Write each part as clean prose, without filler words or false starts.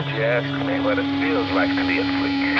if you ask me what it feels like to be a freak.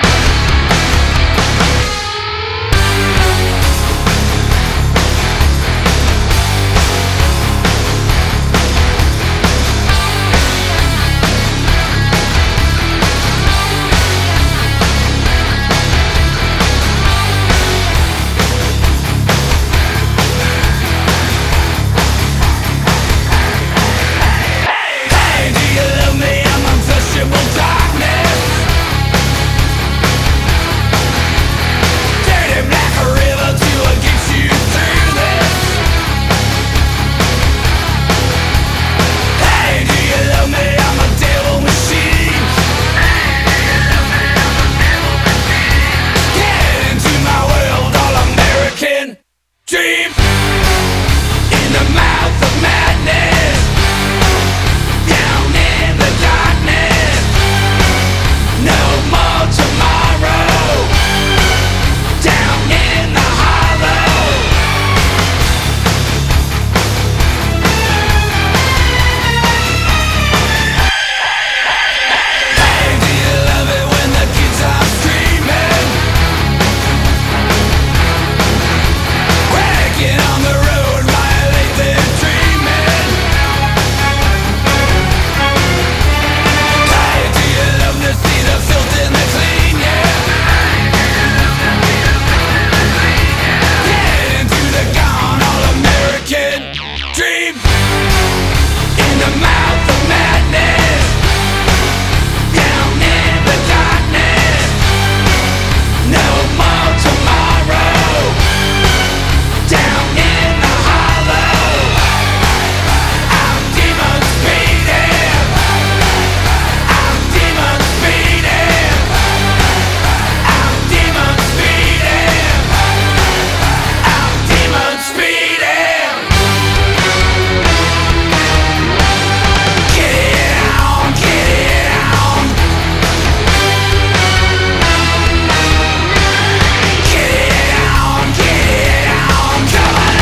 Dream in the mouth of madness, down in the darkness, no more tomorrow, down in the hollow. Hey, do you love it when the kids are screaming? Get on the road, violate their dreaming. Hey, do you love to see the filth in the clean, yeah? Get into the gone all-American dream. In the mouth of madness, down in the darkness, no more tomorrow, down in the hollow. I'm demon speeding, I'm demon speeding, I'm demon speeding, I'm demon speeding. Get it on, get it on. Get it on, get it on. Come on.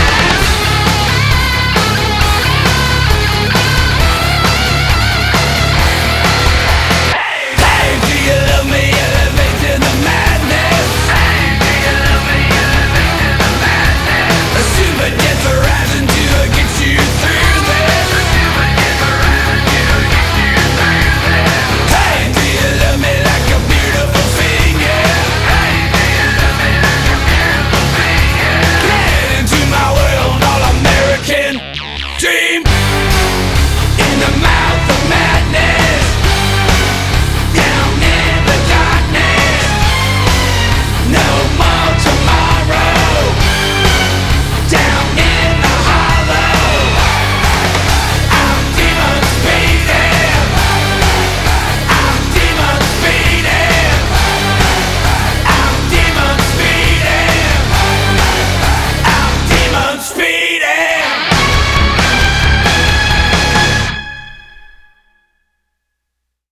Hey, do you love me? Elevate to the madness. Hey, do you love me? Elevate to the madness. A super death horizon to get you through this. A super death horizon to get you through this. Hey, do you love me like a beautiful thing? Yeah. Hey, do you love me like a beautiful thing? Yeah. Get into my world, all-American dream.